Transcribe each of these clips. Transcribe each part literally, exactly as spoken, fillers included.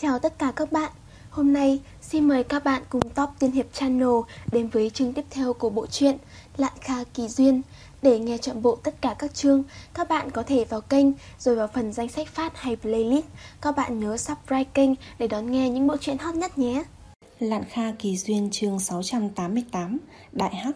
Chào tất cả các bạn. Hôm nay xin mời các bạn cùng Top Tiên Hiệp Channel đến với chương tiếp theo của bộ truyện Lạn Kha Kỳ Duyên. Để nghe trọn bộ tất cả các chương, các bạn có thể vào kênh rồi vào phần danh sách phát hay playlist. Các bạn nhớ subscribe kênh để đón nghe những bộ truyện hot nhất nhé. Lạn Kha Kỳ Duyên chương sáu trăm tám mươi tám, Đại Hắc.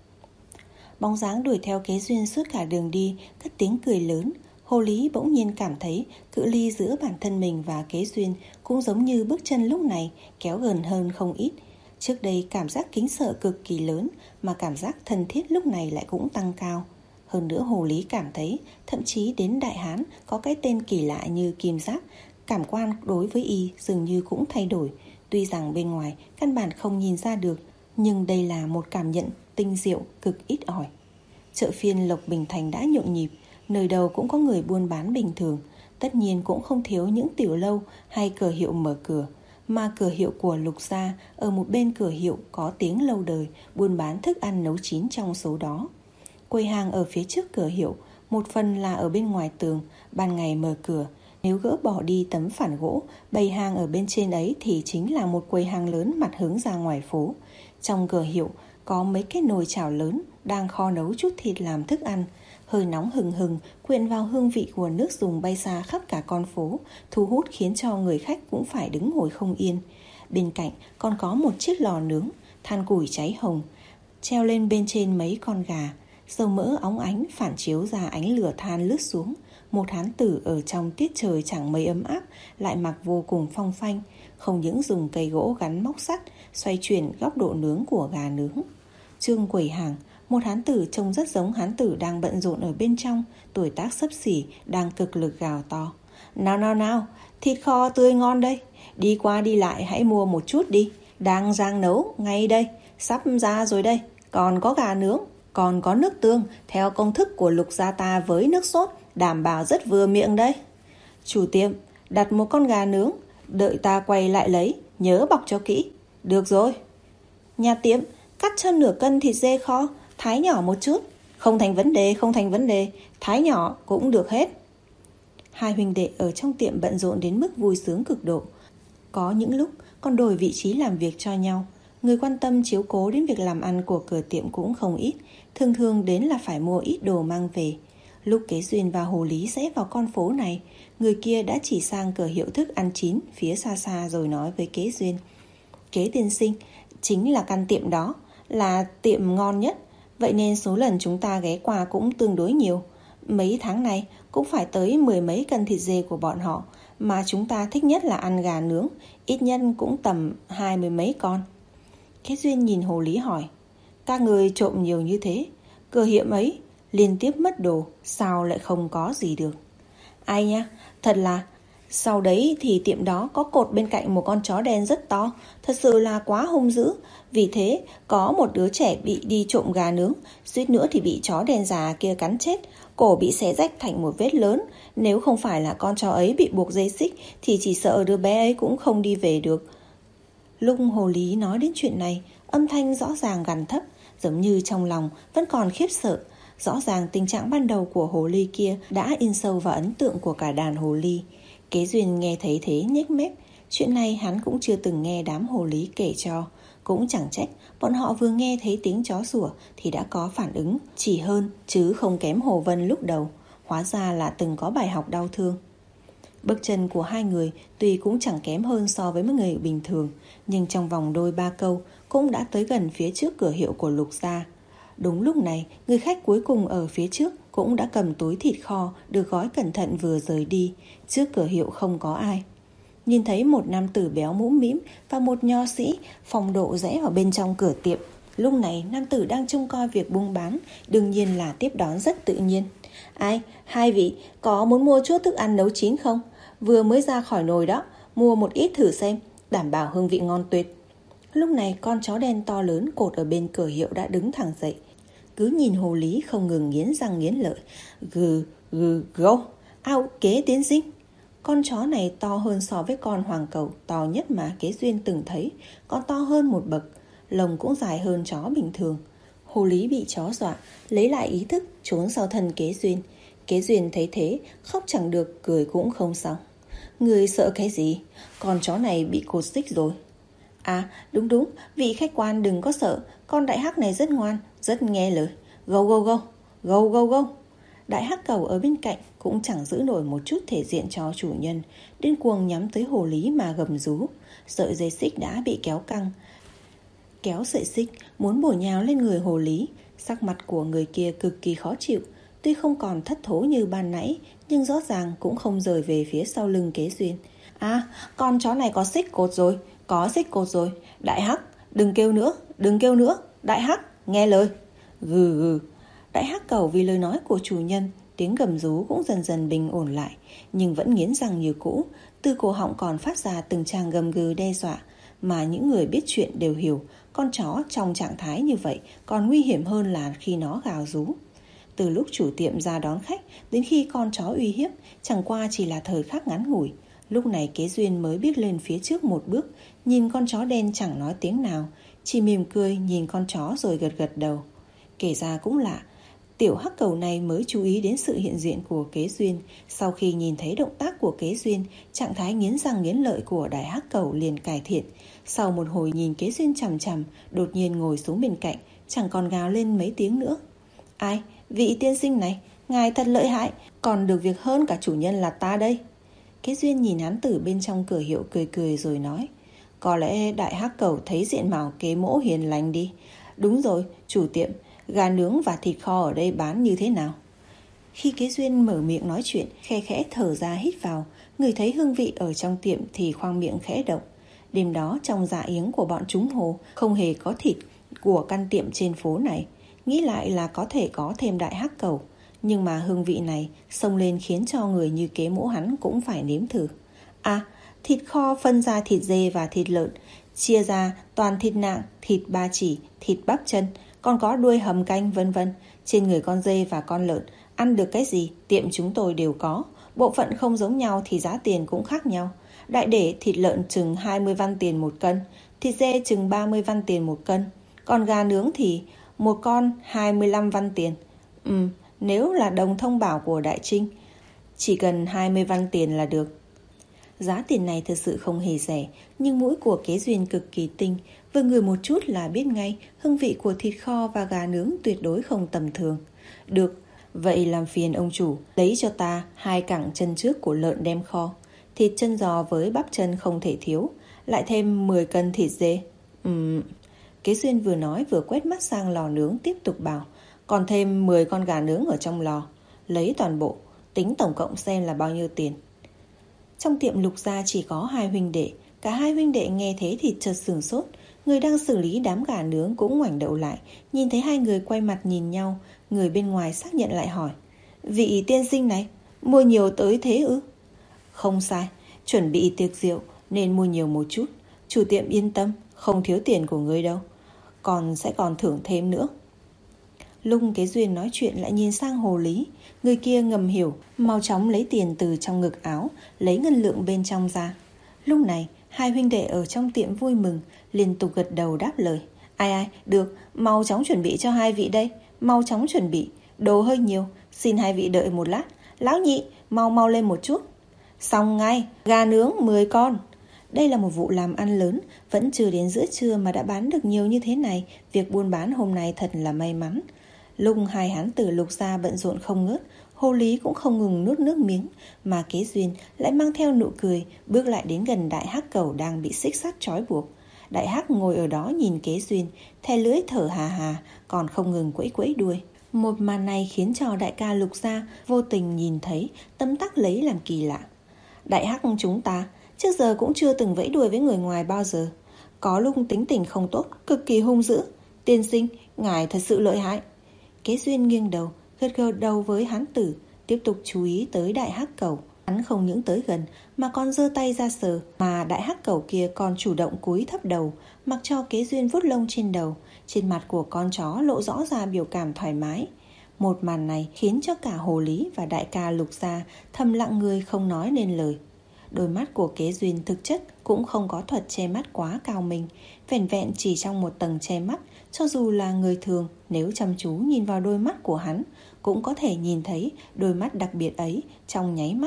Bóng dáng đuổi theo Kế Duyên suốt cả đường đi, cất tiếng cười lớn. Hồ Lý bỗng nhiên cảm thấy cự ly giữa bản thân mình và Kế Duyên cũng giống như bước chân lúc này kéo gần hơn không ít. Trước đây cảm giác kính sợ cực kỳ lớn, mà cảm giác thân thiết lúc này lại cũng tăng cao. Hơn nữa Hồ Lý cảm thấy thậm chí đến Đại Hán có cái tên kỳ lạ như Kim Giáp, cảm quan đối với y dường như cũng thay đổi. Tuy rằng bên ngoài căn bản không nhìn ra được, nhưng đây là một cảm nhận tinh diệu cực ít ỏi. Chợ phiên Lộc Bình Thành đã nhộn nhịp, nơi đầu cũng có người buôn bán bình thường. Tất nhiên cũng không thiếu những tiểu lâu hay cửa hiệu mở cửa, mà cửa hiệu của Lục gia ở một bên cửa hiệu có tiếng lâu đời, buôn bán thức ăn nấu chín trong số đó. Quầy hàng ở phía trước cửa hiệu, một phần là ở bên ngoài tường, ban ngày mở cửa. Nếu gỡ bỏ đi tấm phản gỗ, bày hàng ở bên trên ấy thì chính là một quầy hàng lớn mặt hướng ra ngoài phố. Trong cửa hiệu có mấy cái nồi chảo lớn đang kho nấu chút thịt làm thức ăn. Hơi nóng hừng hừng quyện vào hương vị của nước dùng bay xa khắp cả con phố, thu hút khiến cho người khách cũng phải đứng ngồi không yên. Bên cạnh còn có một chiếc lò nướng, than củi cháy hồng, treo lên bên trên mấy con gà. Dầu mỡ óng ánh phản chiếu ra ánh lửa than lướt xuống. Một hán tử ở trong tiết trời chẳng mấy ấm áp, lại mặc vô cùng phong phanh, không những dùng cây gỗ gắn móc sắt xoay chuyển góc độ nướng của gà nướng. Trương quầy hàng, một hán tử trông rất giống hán tử đang bận rộn ở bên trong, tuổi tác xấp xỉ, đang cực lực gào to: Nào nào nào, thịt kho tươi ngon đây, đi qua đi lại hãy mua một chút đi, đang rang nấu ngay đây, sắp ra rồi đây, còn có gà nướng, còn có nước tương theo công thức của Lục gia ta với nước sốt, đảm bảo rất vừa miệng đấy. Chủ tiệm, đặt một con gà nướng, đợi ta quay lại lấy, nhớ bọc cho kỹ. Được rồi. Nhà tiệm, cắt cho nửa cân thịt dê kho, thái nhỏ một chút. Không thành vấn đề, không thành vấn đề, thái nhỏ cũng được hết. Hai huynh đệ ở trong tiệm bận rộn đến mức vui sướng cực độ. Có những lúc còn đổi vị trí làm việc cho nhau. Người quan tâm chiếu cố đến việc làm ăn của cửa tiệm cũng không ít, thường thường đến là phải mua ít đồ mang về. Lúc Kế Duyên và Hồ Lý rẽ vào con phố này, người kia đã chỉ sang cửa hiệu thức ăn chín phía xa xa rồi nói với Kế Duyên: Kế tiên sinh, chính là căn tiệm đó, là tiệm ngon nhất, vậy nên số lần chúng ta ghé qua cũng tương đối nhiều. Mấy tháng này cũng phải tới mười mấy cân thịt dê của bọn họ, mà chúng ta thích nhất là ăn gà nướng, ít nhất cũng tầm hai mươi mấy con. Kế Duyên nhìn Hồ Lý hỏi: Các người trộm nhiều như thế, cửa hiệu ấy liên tiếp mất đồ, sao lại không có gì được? Ai nha, thật là... Sau đấy thì tiệm đó có cột bên cạnh một con chó đen rất to, thật sự là quá hung dữ. Vì thế có một đứa trẻ bị đi trộm gà nướng, suýt nữa thì bị chó đen già kia cắn chết, cổ bị xé rách thành một vết lớn. Nếu không phải là con chó ấy bị buộc dây xích thì chỉ sợ đứa bé ấy cũng không đi về được. Lúc Hồ Lý nói đến chuyện này, âm thanh rõ ràng gằn thấp, giống như trong lòng vẫn còn khiếp sợ. Rõ ràng tình trạng ban đầu của hồ ly kia đã in sâu vào ấn tượng của cả đàn hồ ly. Kế Duyên nghe thấy thế nhếch mép. Chuyện này hắn cũng chưa từng nghe đám hồ lý kể cho. Cũng chẳng trách bọn họ vừa nghe thấy tiếng chó sủa thì đã có phản ứng, chỉ hơn chứ không kém Hồ Vân lúc đầu. Hóa ra là từng có bài học đau thương. Bước chân của hai người tuy cũng chẳng kém hơn so với một người bình thường, nhưng trong vòng đôi ba câu cũng đã tới gần phía trước cửa hiệu của Lục gia. Đúng lúc này, người khách cuối cùng ở phía trước cũng đã cầm túi thịt kho được gói cẩn thận vừa rời đi. Trước cửa hiệu không có ai. Nhìn thấy một nam tử béo mũm mĩm và một nho sĩ phong độ rẽ vào bên trong cửa tiệm. Lúc này nam tử đang trông coi việc buôn bán, đương nhiên là tiếp đón rất tự nhiên. Ai, hai vị có muốn mua chút thức ăn nấu chín không? Vừa mới ra khỏi nồi đó, mua một ít thử xem, đảm bảo hương vị ngon tuyệt. Lúc này con chó đen to lớn cột ở bên cửa hiệu đã đứng thẳng dậy, cứ nhìn Hồ Lý không ngừng nghiến răng nghiến lợi. Gừ gừ gâu, ao Kế tiên sinh. Con chó này to hơn so với con hoàng cẩu to nhất mà Kế Duyên từng thấy, còn to hơn một bậc, lông cũng dài hơn chó bình thường. Hồ Lý bị chó dọa, lấy lại ý thức trốn sau thân Kế Duyên. Kế Duyên thấy thế, khóc chẳng được, cười cũng không xong. Người sợ cái gì? Con chó này bị cột xích rồi. À đúng đúng, vị khách quan đừng có sợ. Con đại hắc này rất ngoan, rất nghe lời. Gâu gâu gâu, gâu gâu gâu. Đại hắc cẩu ở bên cạnh cũng chẳng giữ nổi một chút thể diện cho chủ nhân, điên cuồng nhắm tới hồ lý mà gầm rú. Sợi dây xích đã bị kéo căng, kéo sợi xích muốn bổ nhào lên người hồ lý. Sắc mặt của người kia cực kỳ khó chịu, tuy không còn thất thố như ban nãy, nhưng rõ ràng cũng không rời về phía sau lưng Kế Duyên. À, con chó này có xích cột rồi, có xích cột rồi. Đại hắc, đừng kêu nữa, đừng kêu nữa. Đại hắc, nghe lời. Gừ gừ. Đại hắc cẩu vì lời nói của chủ nhân, tiếng gầm rú cũng dần dần bình ổn lại, nhưng vẫn nghiến răng như cũ. Từ cổ họng còn phát ra từng tràng gầm gừ đe dọa, mà những người biết chuyện đều hiểu con chó trong trạng thái như vậy còn nguy hiểm hơn là khi nó gào rú. Từ lúc chủ tiệm ra đón khách đến khi con chó uy hiếp chẳng qua chỉ là thời khắc ngắn ngủi. Lúc này Kế Duyên mới biết lên phía trước một bước, nhìn con chó đen chẳng nói tiếng nào, chỉ mỉm cười nhìn con chó rồi gật gật đầu. Kể ra cũng lạ, tiểu hắc cẩu này mới chú ý đến sự hiện diện của Kế Duyên. Sau khi nhìn thấy động tác của Kế Duyên, trạng thái nghiến răng nghiến lợi của đại hắc cẩu liền cải thiện. Sau một hồi nhìn Kế Duyên chằm chằm, đột nhiên ngồi xuống bên cạnh, chẳng còn gào lên mấy tiếng nữa. Ai, vị tiên sinh này, ngài thật lợi hại, còn được việc hơn cả chủ nhân là ta đây. Kế Duyên nhìn hán tử bên trong cửa hiệu cười cười rồi nói, có lẽ đại hắc cẩu thấy diện mạo Kế mỗ hiền lành đi. Đúng rồi, chủ tiệm, gà nướng và thịt kho ở đây bán như thế nào? Khi Kế Duyên mở miệng nói chuyện, khe khẽ thở ra hít vào, người thấy hương vị ở trong tiệm thì khoang miệng khẽ động. Đêm đó trong dạ yến của bọn chúng hồ không hề có thịt của căn tiệm trên phố này. Nghĩ lại là có thể có thêm đại hắc cẩu, nhưng mà hương vị này xông lên khiến cho người như Kế mỗ hắn cũng phải nếm thử. À, thịt kho phân ra thịt dê và thịt lợn, chia ra toàn thịt nạng, thịt ba chỉ, thịt bắp chân, còn có đuôi hầm canh vân vân. Trên người con dê và con lợn ăn được cái gì tiệm chúng tôi đều có. Bộ phận không giống nhau thì giá tiền cũng khác nhau. Đại để thịt lợn chừng hai mươi văn tiền một cân, thịt dê chừng ba mươi văn tiền một cân, còn gà nướng thì một con hai mươi lăm văn tiền. Ừ, nếu là đồng thông bảo của Đại Trinh, chỉ cần hai mươi văn tiền là được. Giá tiền này thực sự không hề rẻ, nhưng mũi của Kế Duyên cực kỳ tinh, vừa ngửi một chút là biết ngay hương vị của thịt kho và gà nướng tuyệt đối không tầm thường. Được, vậy làm phiền ông chủ lấy cho ta hai cẳng chân trước của lợn đem kho, thịt chân giò với bắp chân không thể thiếu, lại thêm mười cân thịt dê. Ừm. Kế Duyên vừa nói vừa quét mắt sang lò nướng tiếp tục bảo, còn thêm mười con gà nướng ở trong lò, lấy toàn bộ, tính tổng cộng xem là bao nhiêu tiền. Trong tiệm Lục gia chỉ có hai huynh đệ, cả hai huynh đệ nghe thế thì chợt sửng sốt. Người đang xử lý đám gà nướng cũng ngoảnh đầu lại, nhìn thấy hai người quay mặt nhìn nhau. Người bên ngoài xác nhận lại hỏi, vị tiên sinh này mua nhiều tới thế ư? Không sai, chuẩn bị tiệc rượu nên mua nhiều một chút. Chủ tiệm yên tâm, không thiếu tiền của người đâu, còn sẽ còn thưởng thêm nữa. Lúc Kế Duyên nói chuyện lại nhìn sang hồ lý. Người kia ngầm hiểu, mau chóng lấy tiền từ trong ngực áo, lấy ngân lượng bên trong ra. Lúc này hai huynh đệ ở trong tiệm vui mừng, liên tục gật đầu đáp lời. Ai ai, được, mau chóng chuẩn bị cho hai vị đây, mau chóng chuẩn bị, đồ hơi nhiều, xin hai vị đợi một lát. Lão nhị, mau mau lên một chút. Xong ngay, gà nướng mười con. Đây là một vụ làm ăn lớn, vẫn chưa đến giữa trưa mà đã bán được nhiều như thế này. Việc buôn bán hôm nay thật là may mắn. Lúc hai hán tử Lục gia bận rộn không ngớt, hồ lý cũng không ngừng nuốt nước miếng, mà Kế Duyên lại mang theo nụ cười bước lại đến gần đại hắc cẩu đang bị xích sắt trói buộc. Đại hắc ngồi ở đó nhìn Kế Duyên, thè lưỡi thở hà hà, còn không ngừng quẫy quẫy đuôi. Một màn này khiến cho đại ca Lục gia vô tình nhìn thấy, tấm tắc lấy làm kỳ lạ. Đại hắc chúng ta trước giờ cũng chưa từng vẫy đuôi với người ngoài bao giờ, có lúc tính tình không tốt, cực kỳ hung dữ. Tiên sinh, ngài thật sự lợi hại. Kế Duyên nghiêng đầu, gật gật đầu với hán tử, tiếp tục chú ý tới đại hắc cẩu. Hắn không những tới gần mà còn giơ tay ra sờ, mà đại hắc cẩu kia còn chủ động cúi thấp đầu, mặc cho Kế Duyên vuốt lông trên đầu. Trên mặt của con chó lộ rõ ra biểu cảm thoải mái. Một màn này khiến cho cả hồ lý và đại ca Lục gia thầm lặng người không nói nên lời. Đôi mắt của Kế Duyên thực chất cũng không có thuật che mắt quá cao minh, vẻn vẹn chỉ trong một tầng che mắt. Cho dù là người thường, nếu chăm chú nhìn vào đôi mắt của hắn, cũng có thể nhìn thấy đôi mắt đặc biệt ấy trong nháy mắt.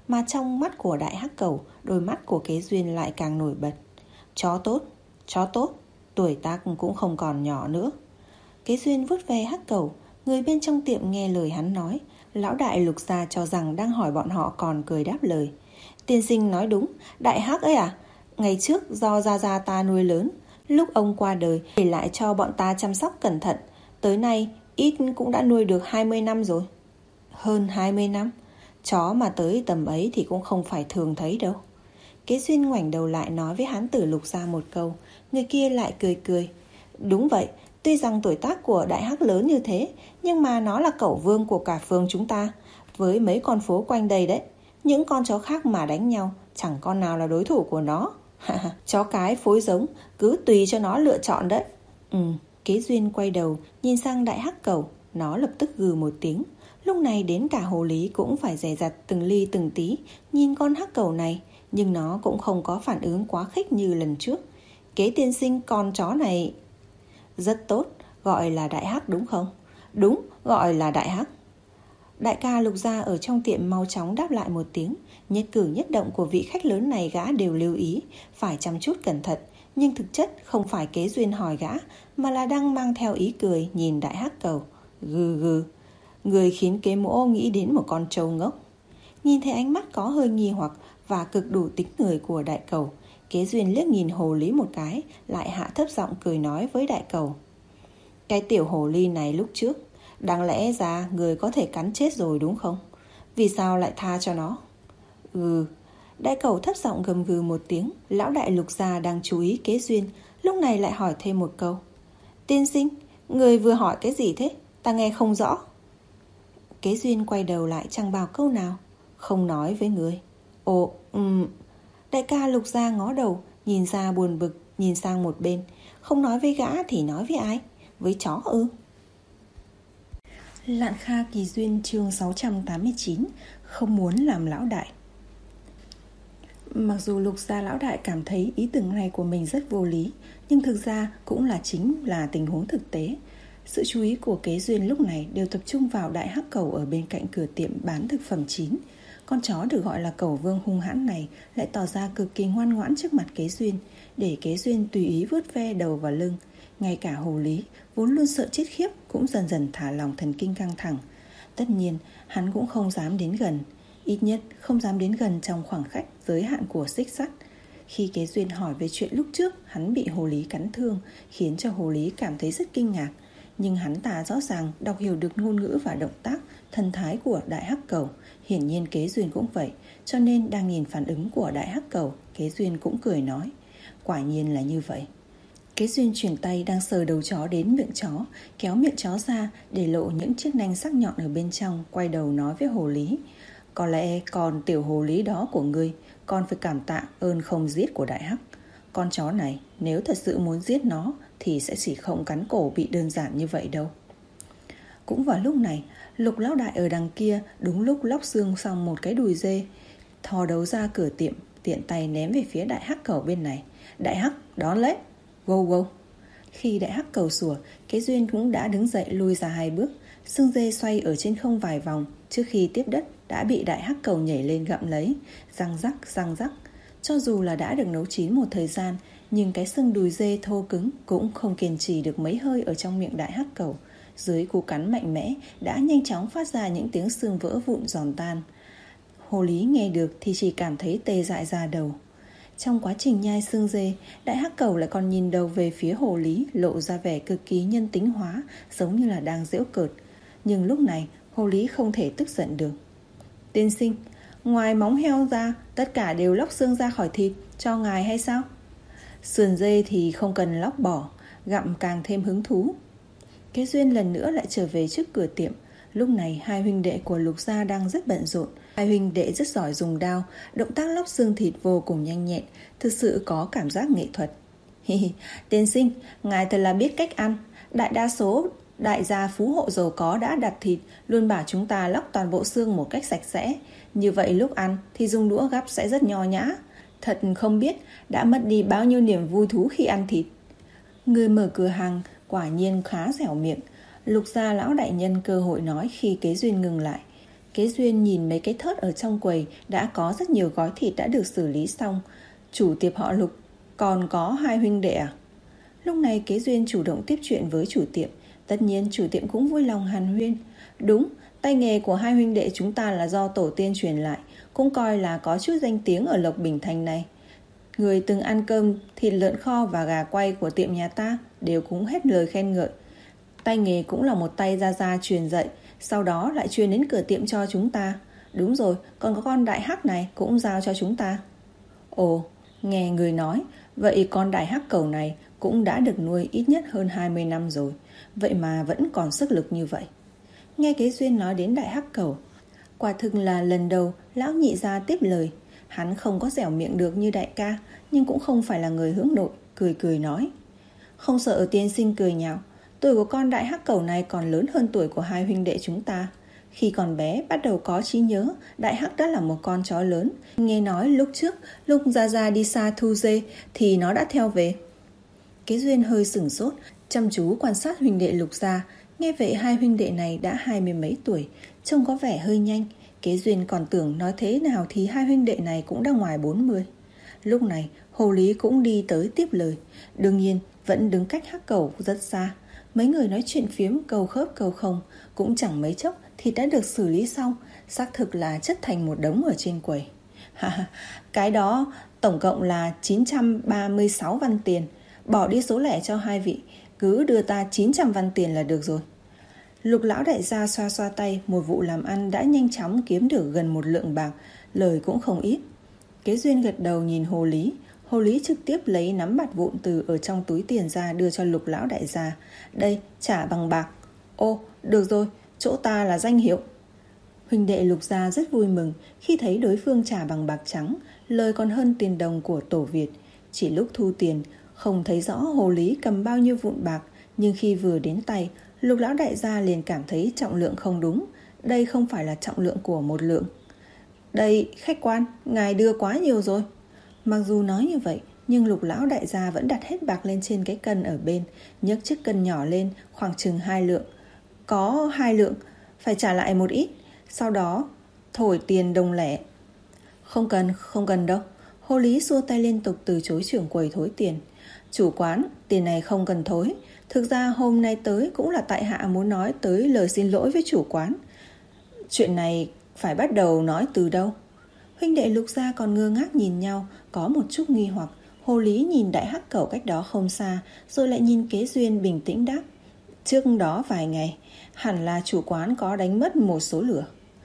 Mà trong mắt của đại hắc cẩu, đôi mắt của Kế Duyên lại càng nổi bật. Chó tốt, chó tốt, tuổi tác cũng không còn nhỏ nữa. Kế Duyên vuốt ve hắc cẩu. Người bên trong tiệm nghe lời hắn nói. Lão đại Lục gia cho rằng đang hỏi bọn họ, còn cười đáp lời. Tiên sinh nói đúng, đại hắc ấy à? Ngày trước do gia gia ta nuôi lớn, lúc ông qua đời để lại cho bọn ta chăm sóc cẩn thận. Tới nay ít cũng đã nuôi được hai mươi năm rồi. Hơn hai mươi năm? Chó mà tới tầm ấy thì cũng không phải thường thấy đâu. Kế Duyên ngoảnh đầu lại nói với hán tử Lục gia một câu. Người kia lại cười cười. Đúng vậy, tuy rằng tuổi tác của đại hắc lớn như thế, nhưng mà nó là cẩu vương của cả phường chúng ta, với mấy con phố quanh đây đấy. Những con chó khác mà đánh nhau, chẳng con nào là đối thủ của nó. Chó cái phối giống, cứ tùy cho nó lựa chọn đấy. Ừ, Kế Duyên quay đầu nhìn sang đại hắc cẩu. Nó lập tức gừ một tiếng. Lúc này đến cả hồ lý cũng phải dè dặt từng ly từng tí nhìn con hắc cẩu này, nhưng nó cũng không có phản ứng quá khích như lần trước. Kế tiên sinh, con chó này rất tốt, gọi là đại hắc đúng không? Đúng, gọi là đại hắc. Đại ca Lục gia ở trong tiệm mau chóng đáp lại một tiếng. Nhất cử nhất động của vị khách lớn này gã đều lưu ý, phải chăm chút cẩn thận. Nhưng thực chất không phải Kế Duyên hỏi gã, mà là đang mang theo ý cười nhìn đại hắc cẩu. Gừ gừ, người khiến Kế Mỗ nghĩ đến một con trâu ngốc. Nhìn thấy ánh mắt có hơi nghi hoặc và cực đủ tính người của đại cẩu, Kế Duyên liếc nhìn hồ lý một cái, lại hạ thấp giọng cười nói với đại cẩu. Cái tiểu hồ ly này lúc trước, đáng lẽ ra người có thể cắn chết rồi đúng không? Vì sao lại tha cho nó? Ừ, đại cẩu thấp giọng gầm gừ một tiếng. Lão đại Lục gia đang chú ý Kế Duyên, lúc này lại hỏi thêm một câu. Tiên sinh, người vừa hỏi cái gì thế? Ta nghe không rõ. Kế Duyên quay đầu lại chẳng bảo câu nào. Không nói với người. Ồ, ừm. Đại ca Lục gia ngó đầu, nhìn ra buồn bực, nhìn sang một bên. Không nói với gã thì nói với ai? Với chó ư? Lạn Kha Kỳ Duyên chương sáu trăm tám mươi chín. Không muốn làm lão đại. Mặc dù Lục gia lão đại cảm thấy ý tưởng này của mình rất vô lý, nhưng thực ra cũng là chính là tình huống thực tế. Sự chú ý của Kế Duyên lúc này đều tập trung vào đại hắc cẩu ở bên cạnh cửa tiệm bán thực phẩm chín. Con chó được gọi là cẩu vương hung hãn này lại tỏ ra cực kỳ ngoan ngoãn trước mặt Kế Duyên, để Kế Duyên tùy ý vuốt ve đầu và lưng. Ngay cả hồ lý vốn luôn sợ chết khiếp cũng dần dần thả lòng thần kinh căng thẳng. Tất nhiên hắn cũng không dám đến gần, ít nhất không dám đến gần trong khoảng cách giới hạn của xích sắt. Khi Kế Duyên hỏi về chuyện lúc trước hắn bị hồ lý cắn thương, khiến cho hồ lý cảm thấy rất kinh ngạc. Nhưng hắn ta rõ ràng đọc hiểu được ngôn ngữ và động tác, thần thái của đại hắc cẩu. Hiển nhiên Kế Duyên cũng vậy, cho nên đang nhìn phản ứng của đại hắc cẩu, Kế Duyên cũng cười nói. Quả nhiên là như vậy. Kế Duyên chuyển tay đang sờ đầu chó đến miệng chó, kéo miệng chó ra để lộ những chiếc nanh sắc nhọn ở bên trong, quay đầu nói với hồ lý. Có lẽ còn tiểu hồ lý đó của ngươi, con phải cảm tạ ơn không giết của đại hắc. Con chó này nếu thật sự muốn giết nó thì sẽ chỉ không cắn cổ bị đơn giản như vậy đâu. Cũng vào lúc này, Lục lão đại ở đằng kia đúng lúc lóc xương xong một cái đùi dê, thò đầu ra cửa tiệm, tiện tay ném về phía đại hắc cẩu bên này. Đại hắc đón lấy. Gâu gâu. Khi đại hắc cẩu sủa, Kế Duyên cũng đã đứng dậy lui ra hai bước. Xương dê xoay ở trên không vài vòng, trước khi tiếp đất đã bị đại hắc cẩu nhảy lên gặm lấy. Răng rắc răng rắc. Cho dù là đã được nấu chín một thời gian, nhưng cái xương đùi dê thô cứng cũng không kiên trì được mấy hơi ở trong miệng đại hắc cẩu. Dưới cú cắn mạnh mẽ đã nhanh chóng phát ra những tiếng xương vỡ vụn giòn tan. Hồ lý nghe được thì chỉ cảm thấy tê dại da đầu. Trong quá trình nhai xương dê, đại hắc cẩu lại còn nhìn đầu về phía hồ lý, lộ ra vẻ cực kỳ nhân tính hóa, giống như là đang giễu cợt. Nhưng lúc này hồ lý không thể tức giận được. Tiên sinh, ngoài móng heo ra, tất cả đều lóc xương ra khỏi thịt cho ngài hay sao? Sườn dê thì không cần lóc bỏ, gặm càng thêm hứng thú. Kế Duyên lần nữa lại trở về trước cửa tiệm. Lúc này hai huynh đệ của Lục gia đang rất bận rộn. Hai huynh đệ rất giỏi dùng dao, động tác lóc xương thịt vô cùng nhanh nhẹn, thực sự có cảm giác nghệ thuật. Tiên sinh, ngài thật là biết cách ăn. Đại đa số đại gia phú hộ giàu có đã đặt thịt luôn bảo chúng ta lóc toàn bộ xương một cách sạch sẽ. Như vậy lúc ăn thì dùng đũa gắp sẽ rất nho nhã. Thật không biết đã mất đi bao nhiêu niềm vui thú khi ăn thịt. Người mở cửa hàng quả nhiên khá dẻo miệng. Lục gia lão đại nhân cơ hội nói khi Kế Duyên ngừng lại. Kế Duyên nhìn mấy cái thớt ở trong quầy, đã có rất nhiều gói thịt đã được xử lý xong. Chủ tiệm họ Lục, còn có hai huynh đệ à? Lúc này Kế Duyên chủ động tiếp chuyện với chủ tiệm. Tất nhiên chủ tiệm cũng vui lòng hàn huyên. Đúng, tay nghề của hai huynh đệ chúng ta là do tổ tiên truyền lại, cũng coi là có chút danh tiếng ở Lộc Bình Thành này. Người từng ăn cơm thịt lợn kho và gà quay của tiệm nhà ta đều cũng hết lời khen ngợi. Tay nghề cũng là một tay gia gia truyền dạy, sau đó lại truyền đến cửa tiệm cho chúng ta. Đúng rồi, còn có con đại hắc này cũng giao cho chúng ta. Ồ, nghe người nói, vậy con đại hắc cẩu này cũng đã được nuôi ít nhất hơn hai mươi năm rồi, vậy mà vẫn còn sức lực như vậy. Nghe Kế Duyên nói đến đại hắc cẩu, quả thực là lần đầu lão nhị gia tiếp lời. Hắn không có dẻo miệng được như đại ca, nhưng cũng không phải là người hướng nội, cười cười nói. Không sợ tiên sinh cười nhạo, tuổi của con đại hắc cẩu này còn lớn hơn tuổi của hai huynh đệ chúng ta. Khi còn bé bắt đầu có trí nhớ, đại hắc đã là một con chó lớn. Nghe nói lúc trước, lúc Gia Gia đi xa thu dê thì nó đã theo về. Kế Duyên hơi sửng sốt, chăm chú quan sát huynh đệ Lục gia. Nghe vậy hai huynh đệ này đã hai mươi mấy tuổi, trông có vẻ hơi nhanh. Kế Duyên còn tưởng nói thế nào thì hai huynh đệ này cũng đã ngoài bốn mươi. Lúc này Hồ Lý cũng đi tới tiếp lời. Đương nhiên vẫn đứng cách hắc cẩu rất xa. Mấy người nói chuyện phiếm câu khớp câu không, cũng chẳng mấy chốc thì đã được xử lý xong. Xác thực là chất thành một đống ở trên quầy. Cái đó tổng cộng là chín trăm ba mươi sáu văn tiền. Bỏ đi số lẻ cho hai vị, cứ đưa ta chín trăm văn tiền là được rồi. Lục lão đại gia xoa xoa tay, một vụ làm ăn đã nhanh chóng kiếm được gần một lượng bạc, lời cũng không ít. Kế Duyên gật đầu nhìn Hồ Lý. Hồ Lý trực tiếp lấy nắm bạt vụn từ ở trong túi tiền ra đưa cho Lục lão đại gia. Đây, trả bằng bạc. Ô, được rồi, chỗ ta là danh hiệu. Huynh đệ Lục gia rất vui mừng khi thấy đối phương trả bằng bạc trắng, lời còn hơn tiền đồng của tổ Việt. Chỉ lúc thu tiền, không thấy rõ Hồ Lý cầm bao nhiêu vụn bạc, nhưng khi vừa đến tay, Lục lão đại gia liền cảm thấy trọng lượng không đúng. Đây không phải là trọng lượng của một lượng. Đây, khách quan, ngài đưa quá nhiều rồi. Mặc dù nói như vậy, nhưng Lục lão đại gia vẫn đặt hết bạc lên trên cái cân ở bên, nhấc chiếc cân nhỏ lên khoảng chừng hai lượng. Có hai lượng, phải trả lại một ít, sau đó thổi tiền đồng lẻ. Không cần, không cần đâu. Hồ Lý xua tay liên tục từ chối trưởng quầy thối tiền. Chủ quán, tiền này không cần thối. Thực ra hôm nay tới cũng là tại hạ muốn nói tới lời xin lỗi với chủ quán. Chuyện này phải bắt đầu nói từ đâu? Huynh đệ Lục gia còn ngơ ngác nhìn nhau, có một chút nghi hoặc. Hồ Lý nhìn đại hắc cẩu cách đó không xa, rồi lại nhìn Kế Duyên bình tĩnh đáp. Trước đó vài ngày, hẳn là chủ quán có đánh mất một số lửa.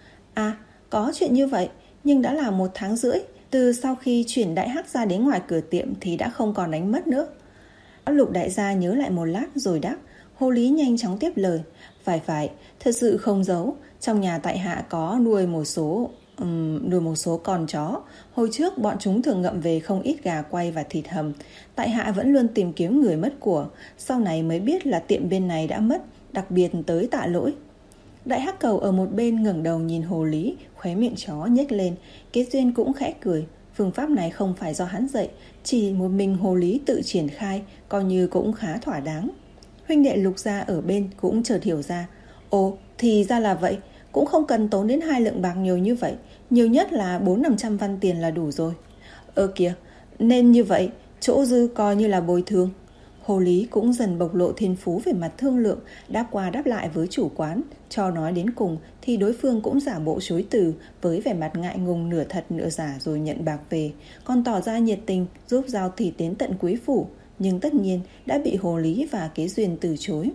À, có chuyện như vậy, nhưng đã là một tháng rưỡi. Từ sau khi chuyển đại hắc ra đến ngoài cửa tiệm thì đã không còn đánh mất nữa. Lục đại gia nhớ lại một lát rồi đáp. Hồ Lý nhanh chóng tiếp lời. Phải phải, thật sự không giấu. Trong nhà tại hạ có nuôi một số um, nuôi một số con chó. Hồi trước bọn chúng thường ngậm về không ít gà quay và thịt hầm. Tại hạ vẫn luôn tìm kiếm người mất của. Sau này mới biết là tiệm bên này đã mất, đặc biệt tới tạ lỗi. Đại hắc cầu ở một bên ngẩng đầu nhìn Hồ Lý, khóe miệng chó nhếch lên. Kế Duyên cũng khẽ cười. Phương pháp này không phải do hắn dạy, chỉ một mình Hồ Lý tự triển khai, coi như cũng khá thỏa đáng. Huynh đệ Lục gia ở bên cũng chợt hiểu ra. Ồ, thì ra là vậy, cũng không cần tốn đến hai lượng bạc nhiều như vậy, nhiều nhất là bốn năm trăm văn tiền là đủ rồi. Ơ kìa, nên như vậy, chỗ dư coi như là bồi thường. Hồ Lý cũng dần bộc lộ thiên phú về mặt thương lượng, đáp qua đáp lại với chủ quán. Cho nói đến cùng thì đối phương cũng giả bộ chối từ, với vẻ mặt ngại ngùng nửa thật nửa giả rồi nhận bạc về, còn tỏ ra nhiệt tình giúp giao thịt đến tận quý phủ. Nhưng tất nhiên đã bị Hồ Lý và Kế Duyên từ chối.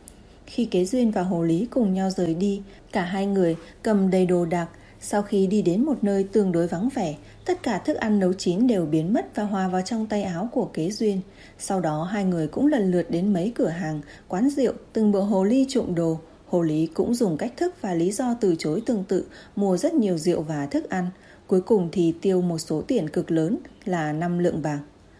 Khi Kế Duyên và Hồ Lý cùng nhau rời đi, cả hai người cầm đầy đồ đạc. Sau khi đi đến một nơi tương đối vắng vẻ, tất cả thức ăn nấu chín đều biến mất và hòa vào trong tay áo của Kế Duyên. Sau đó hai người cũng lần lượt đến mấy cửa hàng, quán rượu, từng bộ hồ ly trộm đồ. Hồ Lý cũng dùng cách thức và lý do từ chối tương tự, mua rất nhiều rượu và thức ăn. Cuối cùng thì tiêu một số tiền cực lớn là năm lượng bạc.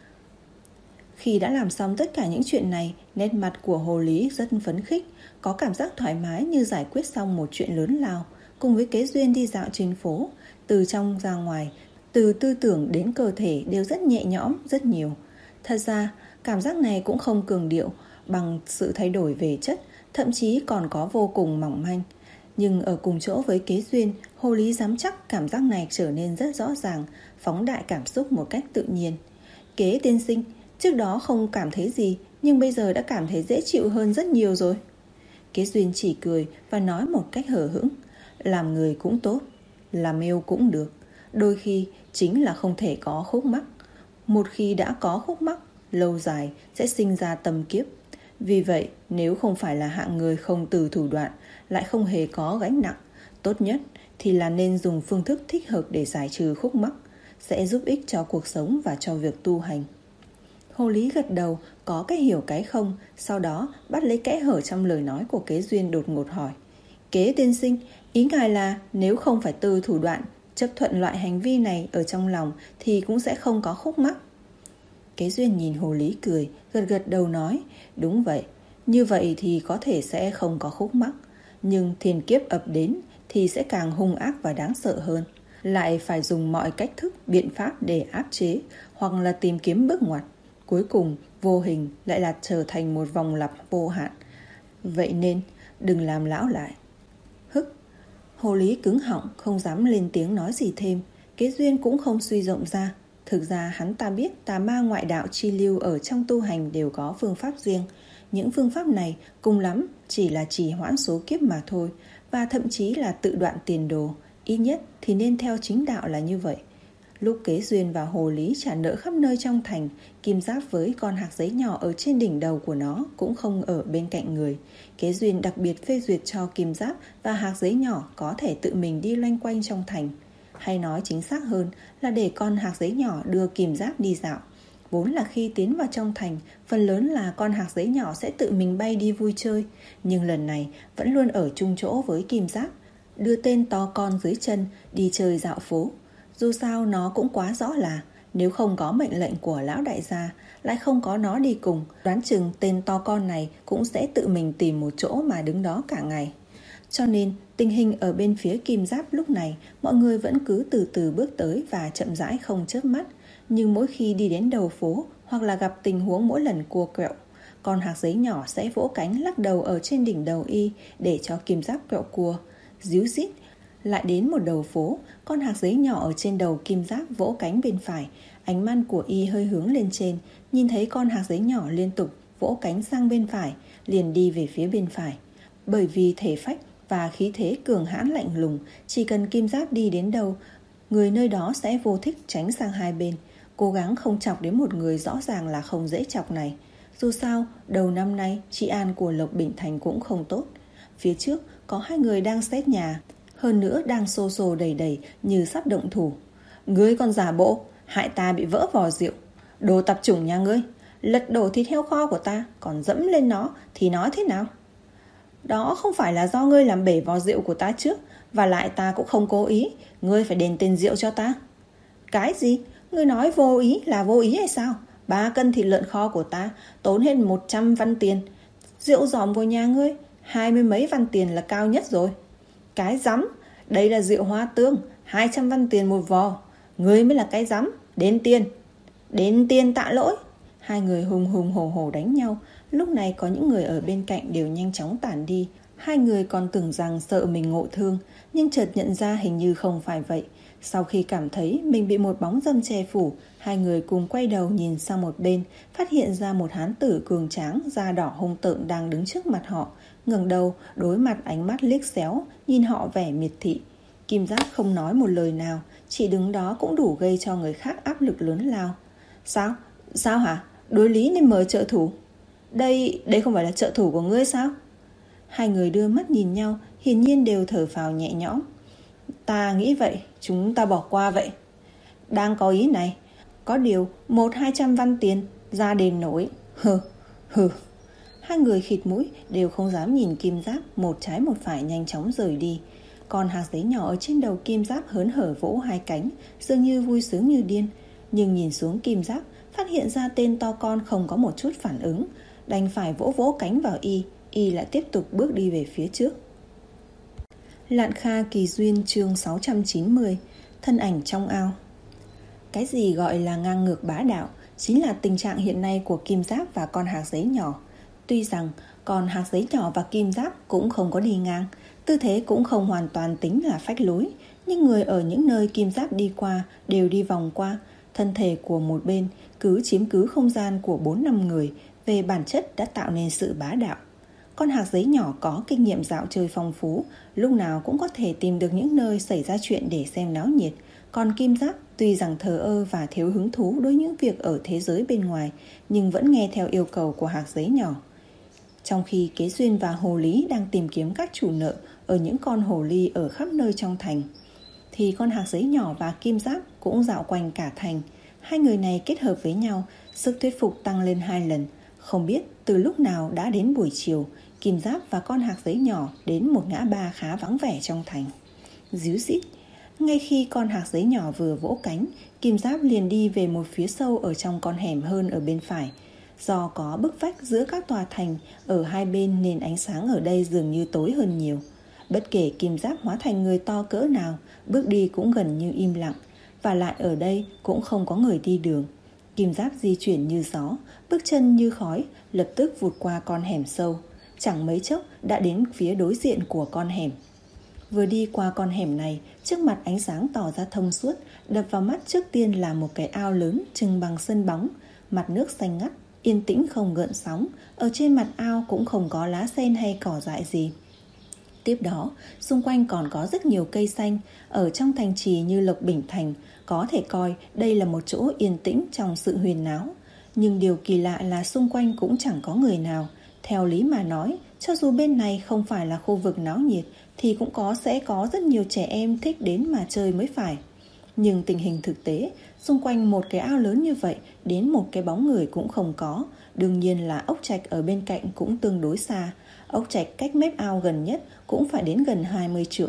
Khi đã làm xong tất cả những chuyện này, nét mặt của Hồ Lý rất phấn khích, có cảm giác thoải mái như giải quyết xong một chuyện lớn lao. Cùng với Kế Duyên đi dạo trên phố, từ trong ra ngoài, từ tư tưởng đến cơ thể đều rất nhẹ nhõm, rất nhiều. Thật ra, cảm giác này cũng không cường điệu bằng sự thay đổi về chất, thậm chí còn có vô cùng mỏng manh. Nhưng ở cùng chỗ với Kế Duyên, Hồ Lý dám chắc cảm giác này trở nên rất rõ ràng, phóng đại cảm xúc một cách tự nhiên. Kế tiên sinh, trước đó không cảm thấy gì, nhưng bây giờ đã cảm thấy dễ chịu hơn rất nhiều rồi. Kế Duyên chỉ cười và nói một cách hờ hững. Làm người cũng tốt, làm yêu cũng được. Đôi khi chính là không thể có khúc mắc. Một khi đã có khúc mắc, lâu dài sẽ sinh ra tâm kiếp. Vì vậy, nếu không phải là hạng người không từ thủ đoạn, lại không hề có gánh nặng, tốt nhất thì là nên dùng phương thức thích hợp để giải trừ khúc mắc, sẽ giúp ích cho cuộc sống và cho việc tu hành. Hồ Lý gật đầu, có cái hiểu cái không, sau đó bắt lấy kẽ hở trong lời nói của Kế Duyên, đột ngột hỏi. Kế tiên sinh, ý ngài là nếu không phải từ thủ đoạn, chấp thuận loại hành vi này ở trong lòng thì cũng sẽ không có khúc mắc. Kế Duyên nhìn Hồ Lý cười, gật gật đầu nói, đúng vậy, như vậy thì có thể sẽ không có khúc mắc, nhưng thiên kiếp ập đến thì sẽ càng hung ác và đáng sợ hơn, lại phải dùng mọi cách thức, biện pháp để áp chế hoặc là tìm kiếm bước ngoặt, cuối cùng vô hình lại là trở thành một vòng lặp vô hạn. Vậy nên đừng làm lão lại. Hức. Hồ Lý cứng họng, không dám lên tiếng nói gì thêm. Kế Duyên cũng không suy rộng ra. Thực ra hắn ta biết tà ma ngoại đạo chi lưu ở trong tu hành đều có phương pháp riêng. Những phương pháp này cùng lắm chỉ là trì hoãn số kiếp mà thôi, và thậm chí là tự đoạn tiền đồ. Ít nhất thì nên theo chính đạo là như vậy. Lúc Kế Duyên và Hồ Lý trả nợ khắp nơi trong thành, Kim Giáp với con hạc giấy nhỏ ở trên đỉnh đầu của nó cũng không ở bên cạnh người. Kế Duyên đặc biệt phê duyệt cho Kim Giáp và hạc giấy nhỏ có thể tự mình đi loanh quanh trong thành. Hay nói chính xác hơn là để con hạc giấy nhỏ đưa Kim Giáp đi dạo. Vốn là khi tiến vào trong thành, phần lớn là con hạc giấy nhỏ sẽ tự mình bay đi vui chơi. Nhưng lần này vẫn luôn ở chung chỗ với Kim Giáp, đưa tên to con dưới chân đi chơi dạo phố. Dù sao nó cũng quá rõ là nếu không có mệnh lệnh của lão đại gia, lại không có nó đi cùng, đoán chừng tên to con này cũng sẽ tự mình tìm một chỗ mà đứng đó cả ngày. Cho nên tình hình ở bên phía Kim Giáp lúc này, mọi người vẫn cứ từ từ bước tới và chậm rãi không chớp mắt. Nhưng mỗi khi đi đến đầu phố hoặc là gặp tình huống mỗi lần cua quẹo, con hạc giấy nhỏ sẽ vỗ cánh lắc đầu ở trên đỉnh đầu y để cho Kim Giáp quẹo cua. Díu dít. Lại đến một đầu phố, con hạc giấy nhỏ ở trên đầu Kim Giáp vỗ cánh bên phải, ánh mắt của y hơi hướng lên trên, nhìn thấy con hạc giấy nhỏ liên tục vỗ cánh sang bên phải, liền đi về phía bên phải. Bởi vì thể phách và khí thế cường hãn lạnh lùng, chỉ cần Kim Giáp đi đến đâu, người nơi đó sẽ vô thức tránh sang hai bên, cố gắng không chọc đến một người rõ ràng là không dễ chọc này. Dù sao, đầu năm nay trị an của Lộc Bình Thành cũng không tốt. Phía trước có hai người đang xét nhà, hơn nữa đang xô xô đầy đầy như sắp động thủ. Ngươi còn giả bộ, hại ta bị vỡ vò rượu. Đồ tạp chủng nhà ngươi, lật đổ thịt heo kho của ta, còn dẫm lên nó thì nói thế nào? Đó không phải là do ngươi làm bể vò rượu của ta trước, và lại ta cũng không cố ý. Ngươi phải đền tiền rượu cho ta. Cái gì? Ngươi nói vô ý là vô ý hay sao? Ba cân thịt lợn kho của ta tốn hết một trăm văn tiền. Rượu giỏm của nhà ngươi hai mươi mấy văn tiền là cao nhất rồi. Cái rắm, đây là rượu hoa tương, hai trăm văn tiền một vò. Ngươi mới là cái rắm, đến tiền. Đến tiền tạ lỗi. Hai người hùng hùng hổ hổ đánh nhau. Lúc này có những người ở bên cạnh đều nhanh chóng tản đi. Hai người còn tưởng rằng sợ mình ngộ thương, nhưng chợt nhận ra hình như không phải vậy. Sau khi cảm thấy mình bị một bóng râm che phủ, hai người cùng quay đầu nhìn sang một bên, phát hiện ra một hán tử cường tráng, da đỏ hung tợn đang đứng trước mặt họ. Ngẩng đầu, đối mặt ánh mắt liếc xéo, nhìn họ vẻ miệt thị. Kim Giáp không nói một lời nào, chỉ đứng đó cũng đủ gây cho người khác áp lực lớn lao. Sao? Sao hả? Đối lý nên mời trợ thủ. Đây, đây không phải là trợ thủ của ngươi sao? Hai người đưa mắt nhìn nhau, hiển nhiên đều thở phào nhẹ nhõm. Ta nghĩ vậy, chúng ta bỏ qua vậy. Đang có ý này. Có điều, một hai trăm văn tiền, ra đền nổi. Hừ, hừ. Hai người khịt mũi, đều không dám nhìn Kim Giáp, một trái một phải nhanh chóng rời đi. Còn hạc giấy nhỏ ở trên đầu Kim Giáp hớn hở vỗ hai cánh, dường như vui sướng như điên. Nhưng nhìn xuống Kim Giáp, phát hiện ra tên to con không có một chút phản ứng, đành phải vỗ vỗ cánh vào y, y lại tiếp tục bước đi về phía trước. Lạn Kha Kỳ Duyên chương sáu trăm chín mươi. Thân ảnh trong ao. Cái gì gọi là ngang ngược bá đạo chính là tình trạng hiện nay của Kim Giáp và con hạc giấy nhỏ. Tuy rằng con hạc giấy nhỏ và Kim Giáp cũng không có đi ngang, Tư thế cũng không hoàn toàn tính là phách lối, nhưng người ở những nơi Kim Giáp đi qua đều đi vòng qua. Thân thể của một bên cứ chiếm cứ không gian của bốn năm người, về bản chất đã tạo nên sự bá đạo. Con hạc giấy nhỏ có kinh nghiệm dạo chơi phong phú, lúc nào cũng có thể tìm được những nơi xảy ra chuyện để xem náo nhiệt. Còn Kim Giáp tuy rằng thờ ơ và thiếu hứng thú đối những việc ở thế giới bên ngoài, nhưng vẫn nghe theo yêu cầu của hạc giấy nhỏ. Trong khi Kế Duyên và Hồ Lý đang tìm kiếm các chủ nợ ở những con hồ ly ở khắp nơi trong thành, thì con hạc giấy nhỏ và Kim Giáp cũng dạo quanh cả thành. Hai người này kết hợp với nhau, sức thuyết phục tăng lên hai lần. Không biết từ lúc nào đã đến buổi chiều, Kim Giáp và con hạc giấy nhỏ đến một ngã ba khá vắng vẻ trong thành. Díu dít, ngay khi con hạc giấy nhỏ vừa vỗ cánh, Kim Giáp liền đi về một phía sâu ở trong con hẻm hơn ở bên phải. Do có bức vách giữa các tòa thành ở hai bên nên ánh sáng ở đây dường như tối hơn nhiều. Bất kể Kim Giáp hóa thành người to cỡ nào, bước đi cũng gần như im lặng. Và lại ở đây cũng không có người đi đường. Kim Giáp di chuyển như gió, bước chân như khói, lập tức vụt qua con hẻm sâu. Chẳng mấy chốc đã đến phía đối diện của con hẻm. Vừa đi qua con hẻm này, trước mặt ánh sáng tỏ ra thông suốt, đập vào mắt trước tiên là một cái ao lớn chừng bằng sân bóng, mặt nước xanh ngắt, yên tĩnh không gợn sóng. Ở trên mặt ao cũng không có lá sen hay cỏ dại gì. Tiếp đó, xung quanh còn có rất nhiều cây xanh. Ở trong thành trì như Lộc Bình Thành, có thể coi đây là một chỗ yên tĩnh trong sự huyền náo. Nhưng điều kỳ lạ là xung quanh cũng chẳng có người nào. Theo lý mà nói, cho dù bên này không phải là khu vực náo nhiệt, thì cũng có sẽ có rất nhiều trẻ em thích đến mà chơi mới phải. Nhưng tình hình thực tế, xung quanh một cái ao lớn như vậy, đến một cái bóng người cũng không có. Đương nhiên là ốc trạch ở bên cạnh cũng tương đối xa. Ốc trạch cách mép ao gần nhất cũng phải đến gần hai mươi trượng.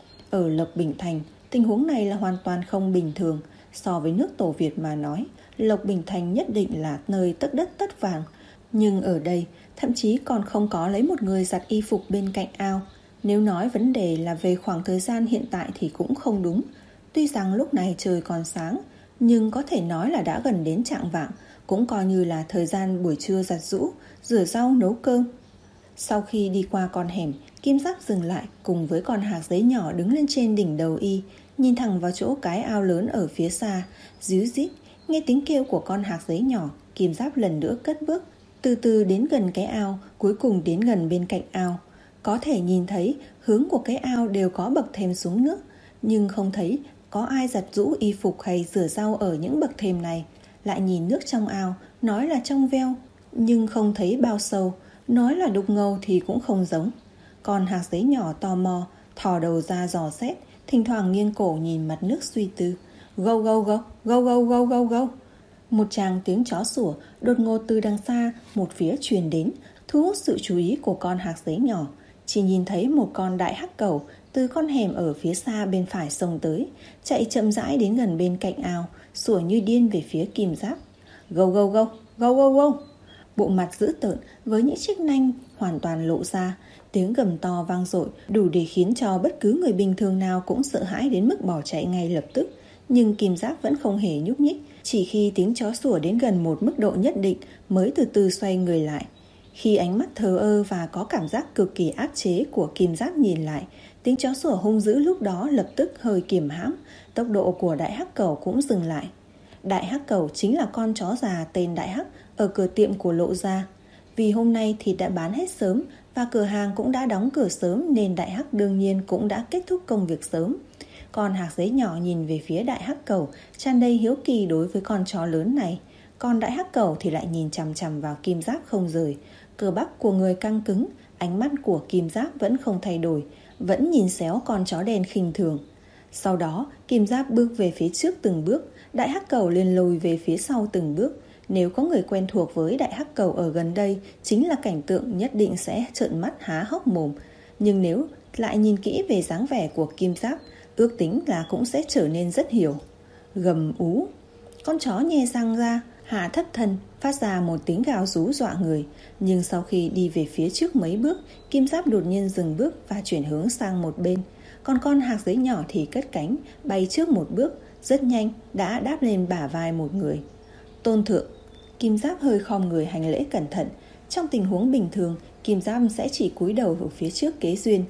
Ở Lộc Bình Thành, tình huống này là hoàn toàn không bình thường. So với nước Tổ Việt mà nói, Lộc Bình Thành nhất định là nơi tất đất tất vàng. Nhưng ở đây, thậm chí còn không có lấy một người giặt y phục bên cạnh ao. Nếu nói vấn đề là về khoảng thời gian hiện tại thì cũng không đúng. Tuy rằng lúc này trời còn sáng, nhưng có thể nói là đã gần đến chạng vạng, cũng coi như là thời gian buổi trưa giặt giũ, rửa rau nấu cơm. Sau khi đi qua con hẻm, Kim Giáp dừng lại cùng với con hạc giấy nhỏ đứng lên trên đỉnh đầu y, nhìn thẳng vào chỗ cái ao lớn ở phía xa. Díu dít, nghe tiếng kêu của con hạc giấy nhỏ, Kim Giáp lần nữa cất bước, từ từ đến gần cái ao, cuối cùng đến gần bên cạnh ao. Có thể nhìn thấy hướng của cái ao đều có bậc thềm xuống nước, nhưng không thấy có ai giặt giũ y phục hay rửa rau ở những bậc thềm này. Lại nhìn nước trong ao, nói là trong veo, nhưng không thấy bao sâu. Nói là đục ngầu thì cũng không giống. Con hạc giấy nhỏ tò mò, thò đầu ra dò xét, thỉnh thoảng nghiêng cổ nhìn mặt nước suy tư. Gâu gâu gâu, gâu gâu gâu gâu gâu. Một tràng tiếng chó sủa đột ngột từ đằng xa một phía truyền đến, thu hút sự chú ý của con hạc giấy nhỏ. Chỉ nhìn thấy một con đại hắc cẩu từ con hẻm ở phía xa bên phải xông tới, chạy chậm rãi đến gần bên cạnh ao, sủa như điên về phía Kim Giáp. Gâu gâu gâu, gâu gâu gâu. Bộ mặt dữ tợn với những chiếc nanh hoàn toàn lộ ra, tiếng gầm to vang dội, đủ để khiến cho bất cứ người bình thường nào cũng sợ hãi đến mức bỏ chạy ngay lập tức. Nhưng Kim Giáp vẫn không hề nhúc nhích, chỉ khi tiếng chó sủa đến gần một mức độ nhất định mới từ từ xoay người lại. Khi ánh mắt thờ ơ và có cảm giác cực kỳ áp chế của Kim Giáp nhìn lại, tiếng chó sủa hung dữ lúc đó lập tức hơi kiềm hãm, tốc độ của đại hắc cẩu cũng dừng lại. Đại hắc cẩu chính là con chó già tên Đại Hắc ở cửa tiệm của Lộ gia. Vì hôm nay thịt đã bán hết sớm và cửa hàng cũng đã đóng cửa sớm nên Đại Hắc đương nhiên cũng đã kết thúc công việc sớm. Con hạc giấy nhỏ nhìn về phía đại hắc cẩu, tràn đầy hiếu kỳ đối với con chó lớn này. Còn đại hắc cẩu thì lại nhìn chằm chằm vào Kim Giáp không rời. Cơ bắp của người căng cứng, ánh mắt của Kim Giáp vẫn không thay đổi, vẫn nhìn xéo con chó đen khinh thường. Sau đó, Kim Giáp bước về phía trước từng bước, đại hắc cẩu liền lùi về phía sau từng bước. Nếu có người quen thuộc với đại hắc cẩu ở gần đây, chính là cảnh tượng nhất định sẽ trợn mắt há hốc mồm. Nhưng nếu lại nhìn kỹ về dáng vẻ của Kim Giáp, ước tính là cũng sẽ trở nên rất hiểu. Gầm ú, con chó nhe răng ra, hạ thấp thân, phát ra một tiếng gào rú dọa người. Nhưng sau khi đi về phía trước mấy bước, Kim Giáp đột nhiên dừng bước và chuyển hướng sang một bên. Còn con hạc giấy nhỏ thì cất cánh, bay trước một bước, rất nhanh đã đáp lên bả vai một người. Tôn thượng. Kim Giáp hơi khom người hành lễ cẩn thận. Trong tình huống bình thường, Kim Giáp sẽ chỉ cúi đầu ở phía trước Kế Duyên.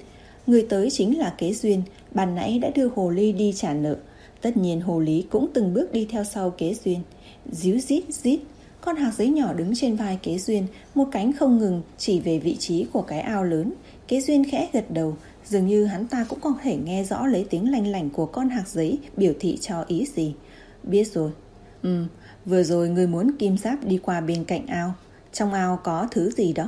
Người tới chính là Kế Duyên, ban nãy đã đưa hồ ly đi trả nợ. Tất nhiên hồ lý cũng từng bước đi theo sau Kế Duyên. Díu dít dít, con hạc giấy nhỏ đứng trên vai Kế Duyên, một cánh không ngừng chỉ về vị trí của cái ao lớn. Kế Duyên khẽ gật đầu, dường như hắn ta cũng có thể nghe rõ lấy tiếng lanh lảnh của con hạc giấy biểu thị cho ý gì. Biết rồi. Ừ, vừa rồi người muốn Kim Giáp đi qua bên cạnh ao. Trong ao có thứ gì đó?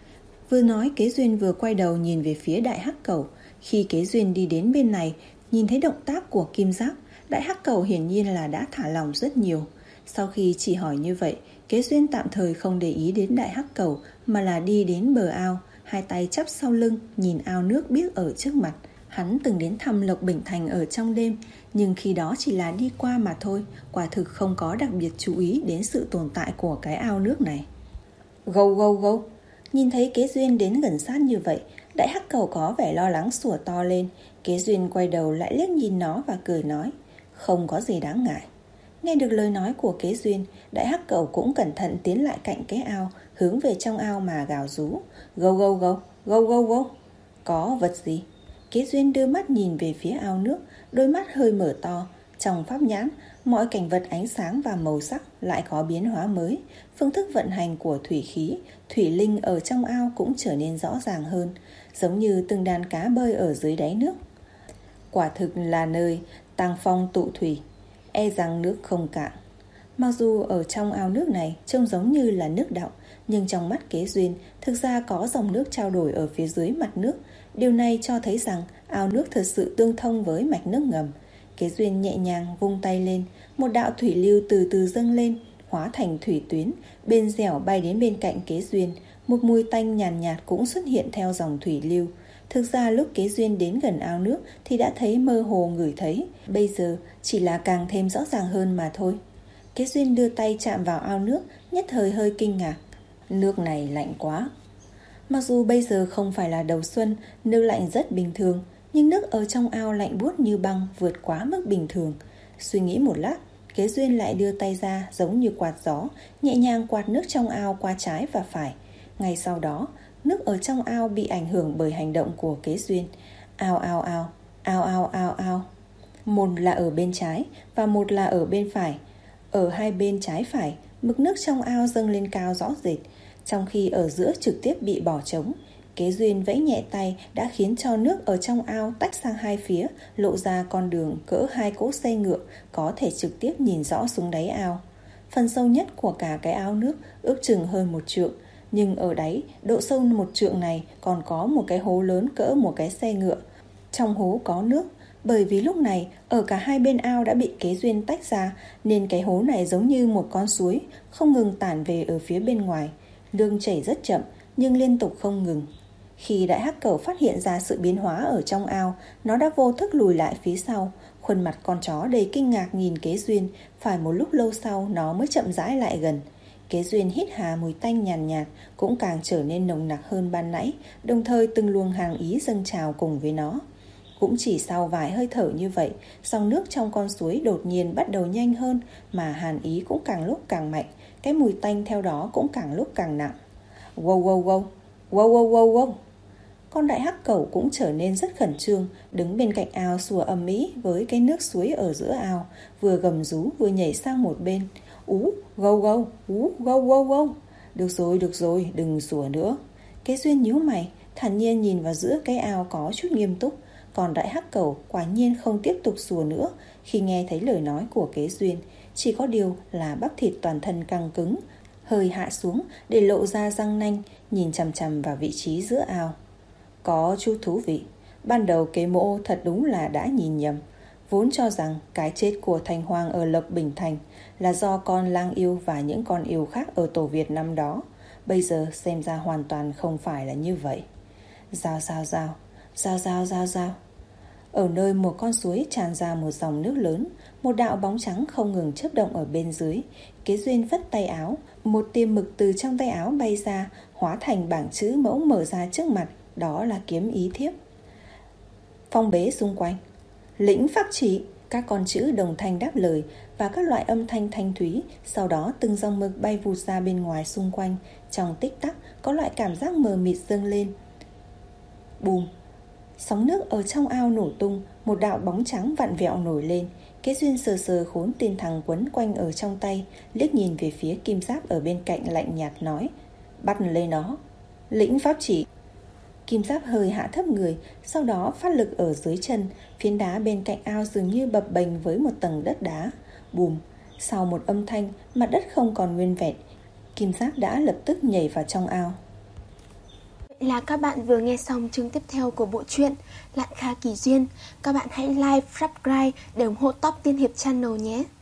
Vừa nói Kế Duyên vừa quay đầu nhìn về phía Đại Hắc Cẩu. Khi Kế Duyên đi đến bên này, nhìn thấy động tác của Kim Giáp, Đại Hắc Cẩu hiển nhiên là đã thả lỏng rất nhiều. Sau khi chỉ hỏi như vậy, Kế Duyên tạm thời không để ý đến Đại Hắc Cẩu, mà là đi đến bờ ao, hai tay chắp sau lưng, nhìn ao nước biếc ở trước mặt. Hắn từng đến thăm Lộc Bình Thành ở trong đêm, nhưng khi đó chỉ là đi qua mà thôi, quả thực không có đặc biệt chú ý đến sự tồn tại của cái ao nước này. Gâu gâu gâu. Nhìn thấy Kế Duyên đến gần sát như vậy, Đại Hắc Cẩu có vẻ lo lắng sủa to lên. Kế Duyên quay đầu lại liếc nhìn nó và cười nói, không có gì đáng ngại. Nghe được lời nói của Kế Duyên, Đại Hắc Cẩu cũng cẩn thận tiến lại cạnh cái ao, hướng về trong ao mà gào rú. Gâu gâu gâu, gâu gâu gâu. Có vật gì? Kế Duyên đưa mắt nhìn về phía ao nước, đôi mắt hơi mở to. Trong pháp nhãn, mọi cảnh vật ánh sáng và màu sắc lại có biến hóa mới. Phương thức vận hành của thủy khí, thủy linh ở trong ao cũng trở nên rõ ràng hơn, giống như từng đàn cá bơi ở dưới đáy nước. Quả thực là nơi tàng phong tụ thủy, e rằng nước không cạn. Mặc dù ở trong ao nước này trông giống như là nước đọng, nhưng trong mắt Kế Duyên thực ra có dòng nước trao đổi ở phía dưới mặt nước. Điều này cho thấy rằng ao nước thật sự tương thông với mạch nước ngầm. Kế Duyên nhẹ nhàng vung tay lên, một đạo thủy lưu từ từ dâng lên, hóa thành thủy tuyến, bên dẻo bay đến bên cạnh Kế Duyên. Một mùi tanh nhàn nhạt, nhạt cũng xuất hiện theo dòng thủy lưu. Thực ra lúc Kế Duyên đến gần ao nước thì đã thấy mơ hồ ngửi thấy, bây giờ chỉ là càng thêm rõ ràng hơn mà thôi. Kế Duyên đưa tay chạm vào ao nước, nhất thời hơi kinh ngạc. Nước này lạnh quá. Mặc dù bây giờ không phải là đầu xuân, nước lạnh rất bình thường, nhưng nước ở trong ao lạnh buốt như băng, vượt quá mức bình thường. Suy nghĩ một lát, Kế Duyên lại đưa tay ra giống như quạt gió, nhẹ nhàng quạt nước trong ao qua trái và phải. Ngay sau đó, nước ở trong ao bị ảnh hưởng bởi hành động của Kế Duyên. Ao ao ao, ao ao ao ao. Một là ở bên trái và một là ở bên phải. Ở hai bên trái phải, mực nước trong ao dâng lên cao rõ rệt, trong khi ở giữa trực tiếp bị bỏ trống. Kế Duyên vẫy nhẹ tay đã khiến cho nước ở trong ao tách sang hai phía, lộ ra con đường cỡ hai cỗ xe ngựa, có thể trực tiếp nhìn rõ xuống đáy ao. Phần sâu nhất của cả cái ao nước ước chừng hơn một trượng, nhưng ở đáy độ sâu một trượng này còn có một cái hố lớn cỡ một cái xe ngựa. Trong hố có nước, bởi vì lúc này ở cả hai bên ao đã bị Kế Duyên tách ra, nên cái hố này giống như một con suối không ngừng tản về ở phía bên ngoài. Nước chảy rất chậm nhưng liên tục không ngừng. Khi Đại Hắc Cẩu phát hiện ra sự biến hóa ở trong ao, nó đã vô thức lùi lại phía sau. Khuôn mặt con chó đầy kinh ngạc nhìn Kế Duyên. Phải một lúc lâu sau nó mới chậm rãi lại gần. Kế Duyên hít hà mùi tanh nhàn nhạt, nhạt cũng càng trở nên nồng nặc hơn ban nãy, đồng thời từng luồng hàn ý dâng trào cùng với nó. Cũng chỉ sau vài hơi thở như vậy, dòng nước trong con suối đột nhiên bắt đầu nhanh hơn, mà hàn ý cũng càng lúc càng mạnh, cái mùi tanh theo đó cũng càng lúc càng nặng. Wow wow wow, wow wow wow wow. Con Đại Hắc Cẩu cũng trở nên rất khẩn trương, đứng bên cạnh ao sủa ầm ĩ với cái nước suối ở giữa ao, vừa gầm rú vừa nhảy sang một bên. Ú, gâu gâu, ú, gâu gâu gâu. Được rồi, được rồi, đừng sủa nữa. Kế Duyên nhíu mày, thản nhiên nhìn vào giữa cái ao có chút nghiêm túc. Còn Đại Hắc Cẩu quả nhiên không tiếp tục sủa nữa khi nghe thấy lời nói của Kế Duyên. Chỉ có điều là bắp thịt toàn thân căng cứng, hơi hạ xuống để lộ ra răng nanh, nhìn chằm chằm vào vị trí giữa ao. Có chút thú vị. Ban đầu Kế Mỗ thật đúng là đã nhìn nhầm, vốn cho rằng cái chết của Thành Hoàng ở Lộc Bình Thành là do con lang yêu và những con yêu khác ở tổ Việt năm đó. Bây giờ xem ra hoàn toàn không phải là như vậy. Rào rào rào, rào rào rào rào. Ở nơi một con suối tràn ra một dòng nước lớn, một đạo bóng trắng không ngừng chớp động ở bên dưới. Kế Duyên vất tay áo, một tia mực từ trong tay áo bay ra, hóa thành bảng chữ mẫu mở ra trước mặt, đó là kiếm ý thiếp. Phong bế xung quanh. Lĩnh pháp chỉ. Các con chữ đồng thanh đáp lời và các loại âm thanh thanh thúy, sau đó từng dòng mực bay vụt ra bên ngoài xung quanh. Trong tích tắc có loại cảm giác mờ mịt dâng lên. Bùm. Sóng nước ở trong ao nổ tung, một đạo bóng trắng vặn vẹo nổi lên. Kế Duyên sờ sờ khốn tên thằng quấn quanh ở trong tay, liếc nhìn về phía Kim Giáp ở bên cạnh lạnh nhạt nói: Bắt lấy nó. Lĩnh pháp chỉ. Kim Giáp hơi hạ thấp người, sau đó phát lực ở dưới chân. Phiến đá bên cạnh ao dường như bập bềnh với một tầng đất đá. Bùm, sau một âm thanh, mặt đất không còn nguyên vẹn. Kim Giáp đã lập tức nhảy vào trong ao. Vậy là các bạn vừa nghe xong chương tiếp theo của bộ truyện Lạn Kha Kỳ Duyên. Các bạn hãy like, subscribe để ủng hộ Top Tiên Hiệp Channel nhé.